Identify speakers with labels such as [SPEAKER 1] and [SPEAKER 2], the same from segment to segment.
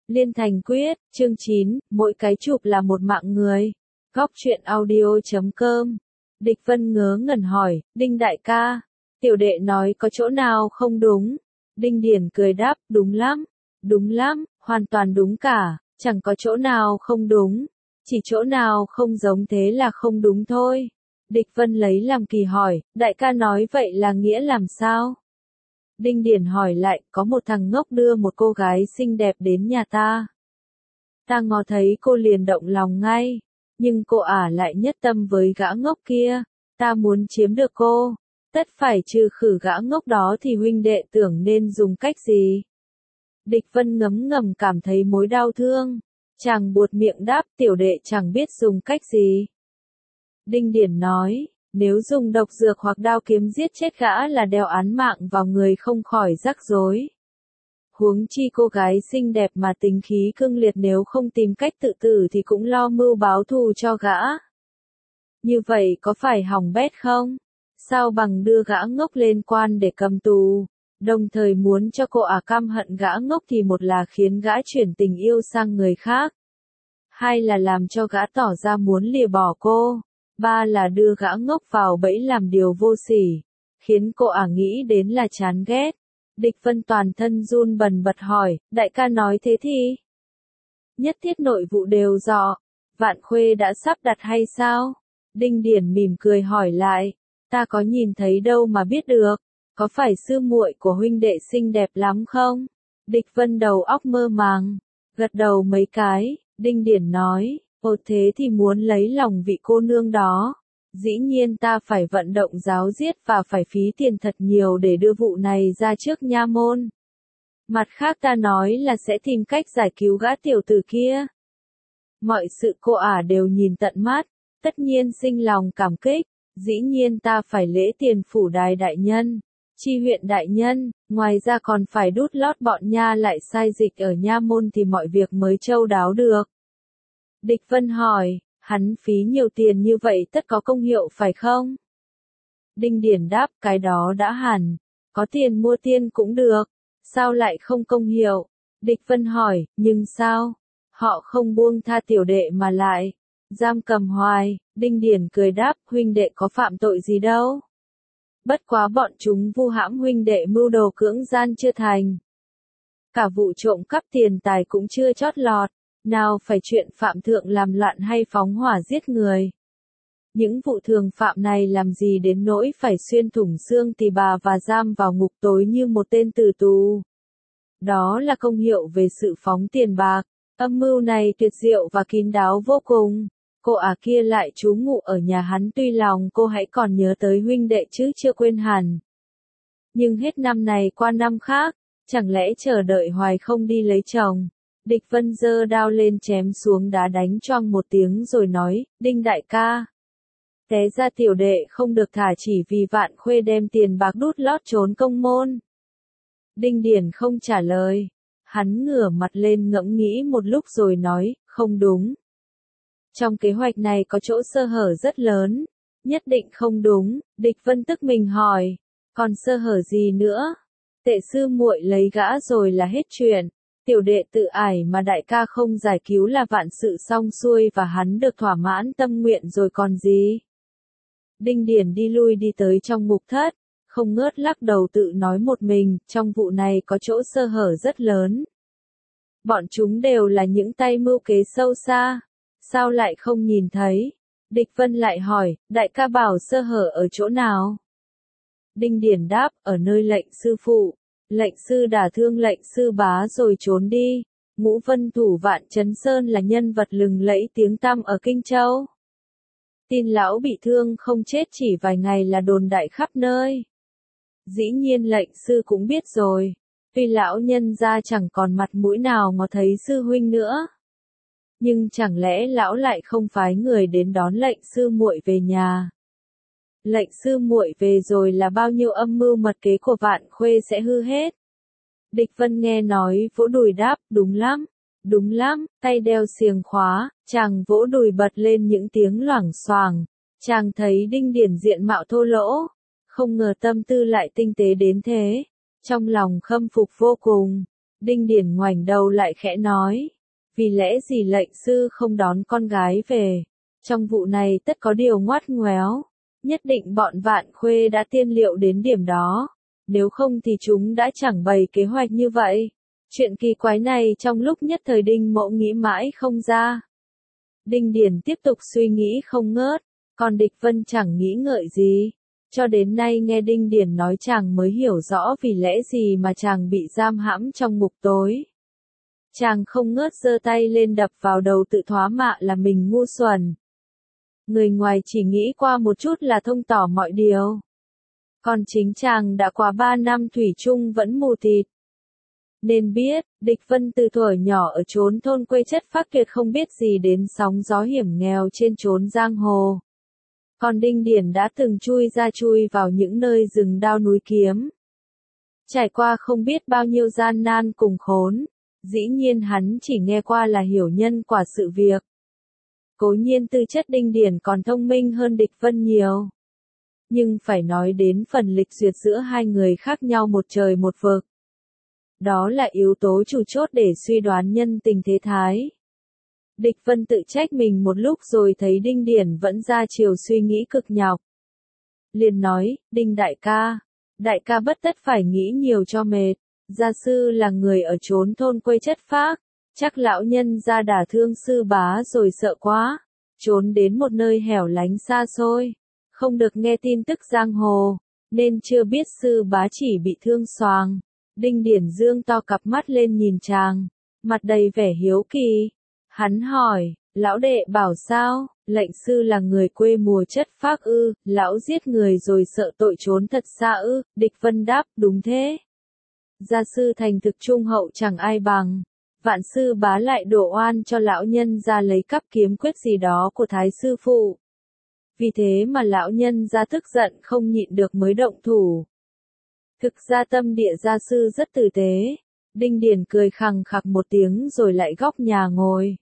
[SPEAKER 1] Liên thành quyết, chương 9, mỗi cái chụp là một mạng người. Góc truyện audio.com. Địch Vân ngớ ngẩn hỏi, Đinh đại ca, tiểu đệ nói có chỗ nào không đúng? Đinh Điển cười đáp, đúng lắm, hoàn toàn đúng cả, chẳng có chỗ nào không đúng, chỉ chỗ nào không giống thế là không đúng thôi. Địch Vân lấy làm kỳ hỏi, đại ca nói vậy là nghĩa làm sao? Đinh Điển hỏi lại, có một thằng ngốc đưa một cô gái xinh đẹp đến nhà ta. Ta ngó thấy cô liền động lòng ngay, nhưng cô ả lại nhất tâm với gã ngốc kia, ta muốn chiếm được cô, tất phải trừ khử gã ngốc đó thì huynh đệ tưởng nên dùng cách gì? Địch Vân ngấm ngầm cảm thấy mối đau thương, chàng buột miệng đáp tiểu đệ chẳng biết dùng cách gì. Đinh Điển nói, nếu dùng độc dược hoặc đao kiếm giết chết gã là đeo án mạng vào người không khỏi rắc rối. Huống chi cô gái xinh đẹp mà tính khí cương liệt nếu không tìm cách tự tử thì cũng lo mưu báo thù cho gã. Như vậy có phải hỏng bét không? Sao bằng đưa gã ngốc lên quan để cầm tù, đồng thời muốn cho cô ả căm hận gã ngốc thì một là khiến gã chuyển tình yêu sang người khác, hai là làm cho gã tỏ ra muốn lìa bỏ cô, ba là đưa gã ngốc vào bẫy làm điều vô sỉ, khiến cô ả nghĩ đến là chán ghét. Địch Vân toàn thân run bần bật hỏi, đại ca nói thế thì? Nhất thiết nội vụ đều rõ, Vạn Khuê đã sắp đặt hay sao? Đinh Điển mỉm cười hỏi lại, ta có nhìn thấy đâu mà biết được, có phải sư muội của huynh đệ xinh đẹp lắm không? Địch Vân đầu óc mơ màng, gật đầu mấy cái, Đinh Điển nói, ồ thế thì muốn lấy lòng vị cô nương đó. Dĩ nhiên ta phải vận động giáo giết và phải phí tiền thật nhiều để đưa vụ này ra trước nha môn. Mặt khác ta nói là sẽ tìm cách giải cứu gã tiểu tử kia. Mọi sự cô ả đều nhìn tận mắt, tất nhiên sinh lòng cảm kích, dĩ nhiên ta phải lễ tiền phủ đài đại nhân, chi huyện đại nhân, ngoài ra còn phải đút lót bọn nha lại sai dịch ở nha môn thì mọi việc mới châu đáo được. Địch Vân hỏi, hắn phí nhiều tiền như vậy tất có công hiệu phải không? Đinh Điển đáp, cái đó đã hẳn, có tiền mua tiên cũng được, sao lại không công hiệu? Địch Vân hỏi, nhưng sao? Họ không buông tha tiểu đệ mà lại giam cầm hoài. Đinh Điển cười đáp, huynh đệ có phạm tội gì đâu. Bất quá bọn chúng vu hãm huynh đệ mưu đồ cưỡng gian chưa thành. Cả vụ trộm cắp tiền tài cũng chưa chót lọt. Nào phải chuyện phạm thượng làm loạn hay phóng hỏa giết người. Những vụ thường phạm này làm gì đến nỗi phải xuyên thủng xương tỳ bà và giam vào ngục tối như một tên tử tù. Đó là công hiệu về sự phóng tiền bạc. Âm mưu này tuyệt diệu và kín đáo vô cùng. Cô ả kia lại trú ngụ ở nhà hắn tuy lòng cô hãy còn nhớ tới huynh đệ chứ chưa quên hẳn. Nhưng hết năm này qua năm khác, chẳng lẽ chờ đợi hoài không đi lấy chồng. Địch Vân giơ đao lên chém xuống đá đánh choang một tiếng rồi nói, Đinh đại ca. Té ra tiểu đệ không được thả chỉ vì Vạn Khuê đem tiền bạc đút lót trốn công môn. Đinh Điển không trả lời. Hắn ngửa mặt lên ngẫm nghĩ một lúc rồi nói, không đúng. Trong kế hoạch này có chỗ sơ hở rất lớn. Nhất định không đúng. Địch Vân tức mình hỏi, còn sơ hở gì nữa? Tệ sư muội lấy gã rồi là hết chuyện. Tiểu đệ tự ải mà đại ca không giải cứu là vạn sự xong xuôi và hắn được thỏa mãn tâm nguyện rồi còn gì. Đinh Điển đi lui đi tới trong mục thất, không ngớt lắc đầu tự nói một mình, trong vụ này có chỗ sơ hở rất lớn. Bọn chúng đều là những tay mưu kế sâu xa, sao lại không nhìn thấy? Địch Vân lại hỏi, đại ca bảo sơ hở ở chỗ nào? Đinh Điển đáp, ở nơi lệnh sư phụ. Lệnh sư đả thương lệnh sư bá rồi trốn đi. Ngũ Vân thủ Vạn Chấn Sơn là nhân vật lừng lẫy tiếng tăm ở Kinh Châu. Tin lão bị thương không chết chỉ vài ngày là đồn đại khắp nơi. Dĩ nhiên lệnh sư cũng biết rồi. Tuy lão nhân ra chẳng còn mặt mũi nào ngó thấy sư huynh nữa. Nhưng chẳng lẽ lão lại không phái người đến đón lệnh sư muội về nhà? Lệnh sư muội về rồi là bao nhiêu âm mưu mật kế của Vạn Khuê sẽ hư hết. Địch Vân nghe nói vỗ đùi đáp, đúng lắm, tay đeo xiềng khóa, chàng vỗ đùi bật lên những tiếng loảng xoảng, chàng thấy Đinh Điển diện mạo thô lỗ, không ngờ tâm tư lại tinh tế đến thế, trong lòng khâm phục vô cùng. Đinh Điển ngoảnh đầu lại khẽ nói. Vì lẽ gì lệnh sư không đón con gái về? Trong vụ này tất có điều ngoắt ngoéo. Nhất định bọn Vạn Khuê đã tiên liệu đến điểm đó. Nếu không thì chúng đã chẳng bày kế hoạch như vậy. Chuyện kỳ quái này trong lúc nhất thời Đinh Mỗ nghĩ mãi không ra. Đinh Điển tiếp tục suy nghĩ không ngớt. Còn Địch Vân chẳng nghĩ ngợi gì. Cho đến nay nghe Đinh Điển nói chàng mới hiểu rõ vì lẽ gì mà chàng bị giam hãm trong ngục tối. Chàng không ngớt giơ tay lên đập vào đầu tự thoá mạ là mình ngu xuẩn. Người ngoài chỉ nghĩ qua một chút là thông tỏ mọi điều. Còn chính chàng đã qua 3 năm thủy chung vẫn mù tịt. Nên biết, Địch Vân từ thuở nhỏ ở chốn thôn quê chất phác kiệt không biết gì đến sóng gió hiểm nghèo trên chốn giang hồ. Còn Đinh Điển đã từng chui ra chui vào những nơi rừng đao núi kiếm. Trải qua không biết bao nhiêu gian nan cùng khốn. Dĩ nhiên hắn chỉ nghe qua là hiểu nhân quả sự việc. Cố nhiên tư chất Đinh Điển còn thông minh hơn Địch Vân nhiều. Nhưng phải nói đến phần lịch duyệt giữa hai người khác nhau một trời một vực. Đó là yếu tố chủ chốt để suy đoán nhân tình thế thái. Địch Vân tự trách mình một lúc rồi thấy Đinh Điển vẫn ra chiều suy nghĩ cực nhọc. Liền nói, Đinh đại ca bất tất phải nghĩ nhiều cho mệt. Gia sư là người ở chốn thôn quê chất phác, chắc lão nhân gia đả thương sư bá rồi sợ quá, trốn đến một nơi hẻo lánh xa xôi, không được nghe tin tức giang hồ, nên chưa biết sư bá chỉ bị thương xoàng. Đinh Điển dương to cặp mắt lên nhìn chàng, mặt đầy vẻ hiếu kỳ. Hắn hỏi, lão đệ bảo sao, lệnh sư là người quê mùa chất phác ư, lão giết người rồi sợ tội trốn thật xa ư, Địch Vân đáp, đúng thế. Gia sư thành thực trung hậu chẳng ai bằng. Vạn sư bá lại đổ oan cho lão nhân ra lấy cắp kiếm quyết gì đó của thái sư phụ. Vì thế mà lão nhân ra tức giận không nhịn được mới động thủ. Thực ra tâm địa gia sư rất tử tế. Đinh Điển cười khằng khặc một tiếng rồi lại góc nhà ngồi.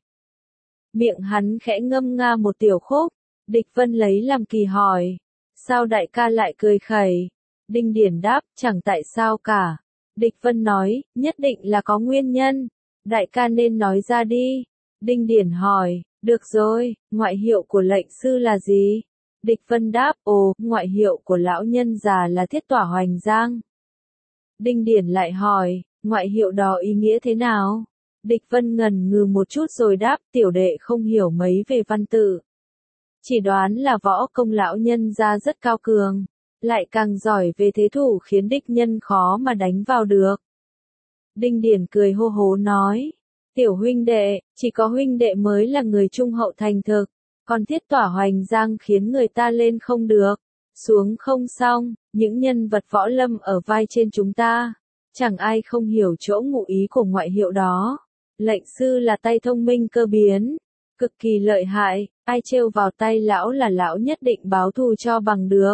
[SPEAKER 1] Miệng hắn khẽ ngâm nga một tiểu khúc. Địch Vân lấy làm kỳ hỏi. Sao đại ca lại cười khẩy? Đinh Điển đáp, chẳng tại sao cả. Địch Vân nói, nhất định là có nguyên nhân. Đại ca nên nói ra đi. Đinh Điển hỏi, được rồi, ngoại hiệu của lệnh sư là gì? Địch Vân đáp, ngoại hiệu của lão nhân già là Thiết Tỏa Hoành Giang. Đinh Điển lại hỏi, ngoại hiệu đó ý nghĩa thế nào? Địch Vân ngần ngừ một chút rồi đáp, tiểu đệ không hiểu mấy về văn tự. Chỉ đoán là võ công lão nhân gia rất cao cường. Lại càng giỏi về thế thủ khiến địch nhân khó mà đánh vào được. Đinh Điển cười hô hố nói, tiểu huynh đệ, chỉ có huynh đệ mới là người trung hậu thành thực, còn Thiết Tỏa Hoành Giang khiến người ta lên không được, xuống không xong, những nhân vật võ lâm ở vai trên chúng ta, chẳng ai không hiểu chỗ ngụ ý của ngoại hiệu đó. Lệnh sư là tay thông minh cơ biến, cực kỳ lợi hại, ai trêu vào tay lão là lão nhất định báo thù cho bằng được.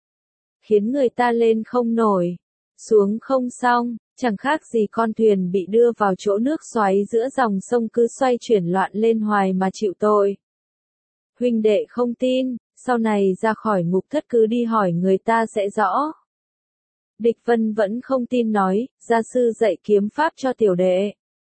[SPEAKER 1] Khiến người ta lên không nổi, xuống không xong, chẳng khác gì con thuyền bị đưa vào chỗ nước xoáy giữa dòng sông cứ xoay chuyển loạn lên hoài mà chịu tội. Huynh đệ không tin, sau này ra khỏi ngục thất cứ đi hỏi người ta sẽ rõ. Địch Vân vẫn không tin nói, gia sư dạy kiếm pháp cho tiểu đệ.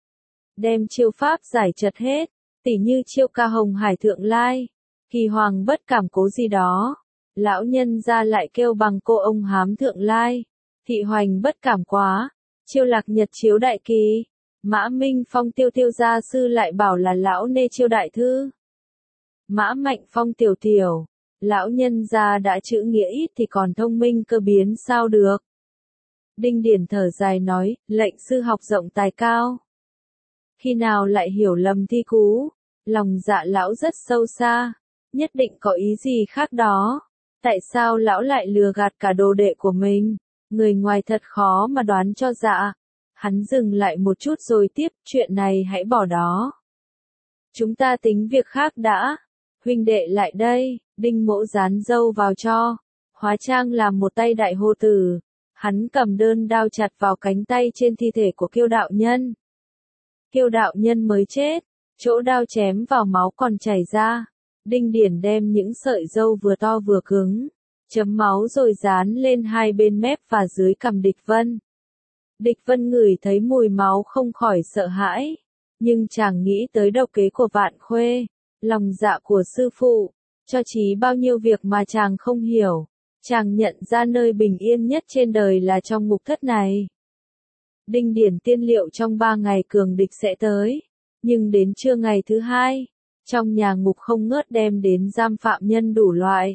[SPEAKER 1] Đem chiêu pháp giải trật hết, tỉ như chiêu ca hồng hải thượng lai, kỳ hoàng bất cảm cố gì đó. Lão nhân ra lại kêu bằng cô ông hám thượng lai, thị hoành bất cảm quá, chiêu lạc nhật chiếu đại kỳ, Mã Minh Phong tiêu tiêu gia sư lại bảo là lão nê chiêu đại thư. Mã Mạnh Phong tiểu tiểu, lão nhân gia đã chữ nghĩa ít thì còn thông minh cơ biến sao được. Đinh Điển thở dài nói, lệnh sư học rộng tài cao. Khi nào lại hiểu lầm thi cú, lòng dạ lão rất sâu xa, nhất định có ý gì khác đó. Tại sao lão lại lừa gạt cả đồ đệ của mình? Người ngoài thật khó mà đoán cho dạ. Hắn dừng lại một chút rồi tiếp, chuyện này hãy bỏ đó. Chúng ta tính việc khác đã. Huynh đệ lại đây, Đinh Mỗ dán dâu vào cho. Hóa trang làm một tay đại hô tử. Hắn cầm đơn đao chặt vào cánh tay trên thi thể của Kiêu đạo nhân. Kiêu đạo nhân mới chết, chỗ đao chém vào máu còn chảy ra. Đinh Điển đem những sợi râu vừa to vừa cứng, chấm máu rồi dán lên hai bên mép và dưới cằm Địch Vân. Địch Vân ngửi thấy mùi máu không khỏi sợ hãi, nhưng chàng nghĩ tới độc kế của Vạn Khuê, lòng dạ của sư phụ, cho trí bao nhiêu việc mà chàng không hiểu. Chàng nhận ra nơi bình yên nhất trên đời là trong ngục thất này. Đinh Điển tiên liệu trong 3 ngày cường địch sẽ tới, nhưng đến trưa ngày thứ 2, trong nhà ngục không ngớt đem đến giam phạm nhân đủ loại.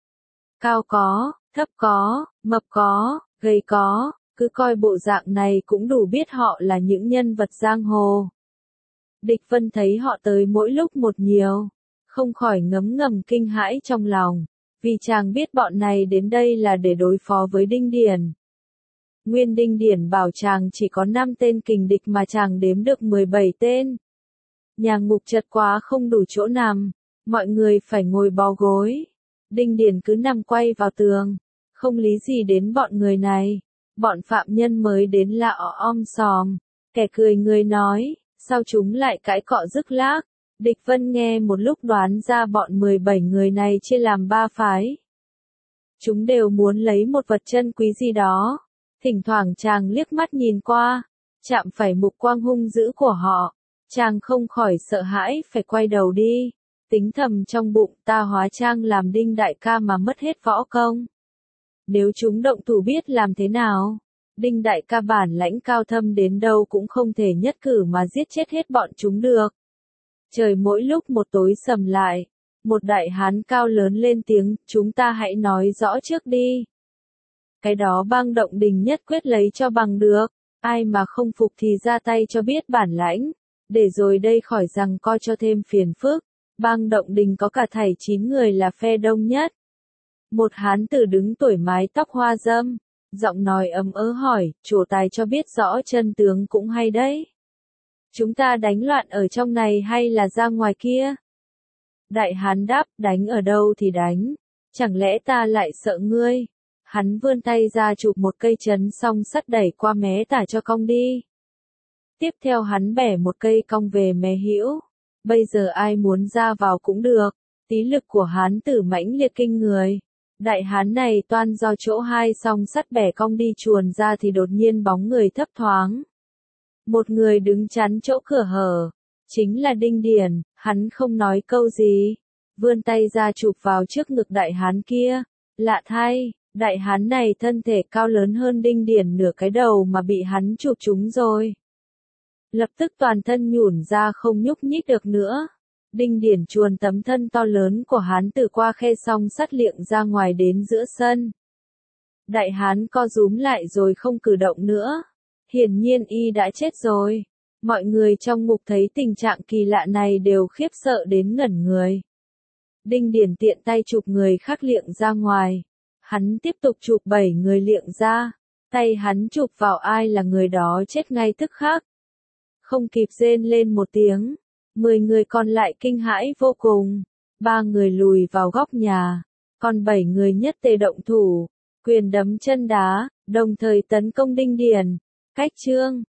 [SPEAKER 1] Cao có, thấp có, mập có, gầy có, cứ coi bộ dạng này cũng đủ biết họ là những nhân vật giang hồ. Địch Vân thấy họ tới mỗi lúc một nhiều, không khỏi ngấm ngầm kinh hãi trong lòng, vì chàng biết bọn này đến đây là để đối phó với Đinh Điển. Nguyên Đinh Điển bảo chàng chỉ có 5 tên kình địch mà chàng đếm được 17 tên. Nhà ngục chật quá không đủ chỗ nằm, mọi người phải ngồi bó gối. Đinh Điển cứ nằm quay vào tường, không lý gì đến bọn người này. Bọn phạm nhân mới đến là om sòm, kẻ cười người nói, sao chúng lại cãi cọ rức lác. Địch Vân nghe một lúc đoán ra bọn 17 người này chia làm 3 phái. Chúng đều muốn lấy một vật chân quý gì đó. Thỉnh thoảng chàng liếc mắt nhìn qua, chạm phải mục quang hung dữ của họ. Chàng không khỏi sợ hãi phải quay đầu đi. Tính thầm trong bụng ta hóa trang làm Đinh đại ca mà mất hết võ công. Nếu chúng động thủ biết làm thế nào? Đinh đại ca bản lãnh cao thâm đến đâu cũng không thể nhất cử mà giết chết hết bọn chúng được. Trời mỗi lúc một tối sầm lại. Một đại hán cao lớn lên tiếng, chúng ta hãy nói rõ trước đi. Cái đó Bang Động Đình nhất quyết lấy cho bằng được. Ai mà không phục thì ra tay cho biết bản lãnh. Để rồi đây khỏi rằng coi cho thêm phiền phức. Bang Động Đình có cả thảy 9 người là phe đông nhất. Một hán tử đứng tuổi mái tóc hoa râm, giọng nói ấm ớ hỏi, chủ tài cho biết rõ chân tướng cũng hay đấy. Chúng ta đánh loạn ở trong này hay là ra ngoài kia? Đại hán đáp, đánh ở đâu thì đánh, chẳng lẽ ta lại sợ ngươi? Hắn vươn tay ra chụp một cây chấn song sắt đẩy qua mé tả cho cong đi. Tiếp theo hắn bẻ một cây cong về mé hữu. Bây giờ ai muốn ra vào cũng được. Tí lực của hán tử mãnh liệt kinh người. Đại hán này toan do chỗ hai song sắt bẻ cong đi chuồn ra thì đột nhiên bóng người thấp thoáng. Một người đứng chắn chỗ cửa hở. Chính là Đinh Điển, hắn không nói câu gì. Vươn tay ra chụp vào trước ngực đại hán kia. Lạ thay, đại hán này thân thể cao lớn hơn Đinh Điển nửa cái đầu mà bị hắn chụp trúng rồi. Lập tức toàn thân nhũn ra không nhúc nhích được nữa. Đinh Điển chuồn tấm thân to lớn của hắn từ qua khe song sắt liệng ra ngoài đến giữa sân. Đại hán co rúm lại rồi không cử động nữa. Hiển nhiên y đã chết rồi. Mọi người trong ngục thấy tình trạng kỳ lạ này đều khiếp sợ đến ngẩn người. Đinh Điển tiện tay chụp người khác liệng ra ngoài. Hắn tiếp tục chụp 7 người liệng ra. Tay hắn chụp vào ai là người đó chết ngay tức khắc. Không kịp rên lên một tiếng. 10 người còn lại kinh hãi vô cùng. 3 người lùi vào góc nhà. Còn 7 người nhất tề động thủ. Quyền đấm chân đá, đồng thời tấn công Đinh Điển. Cách chương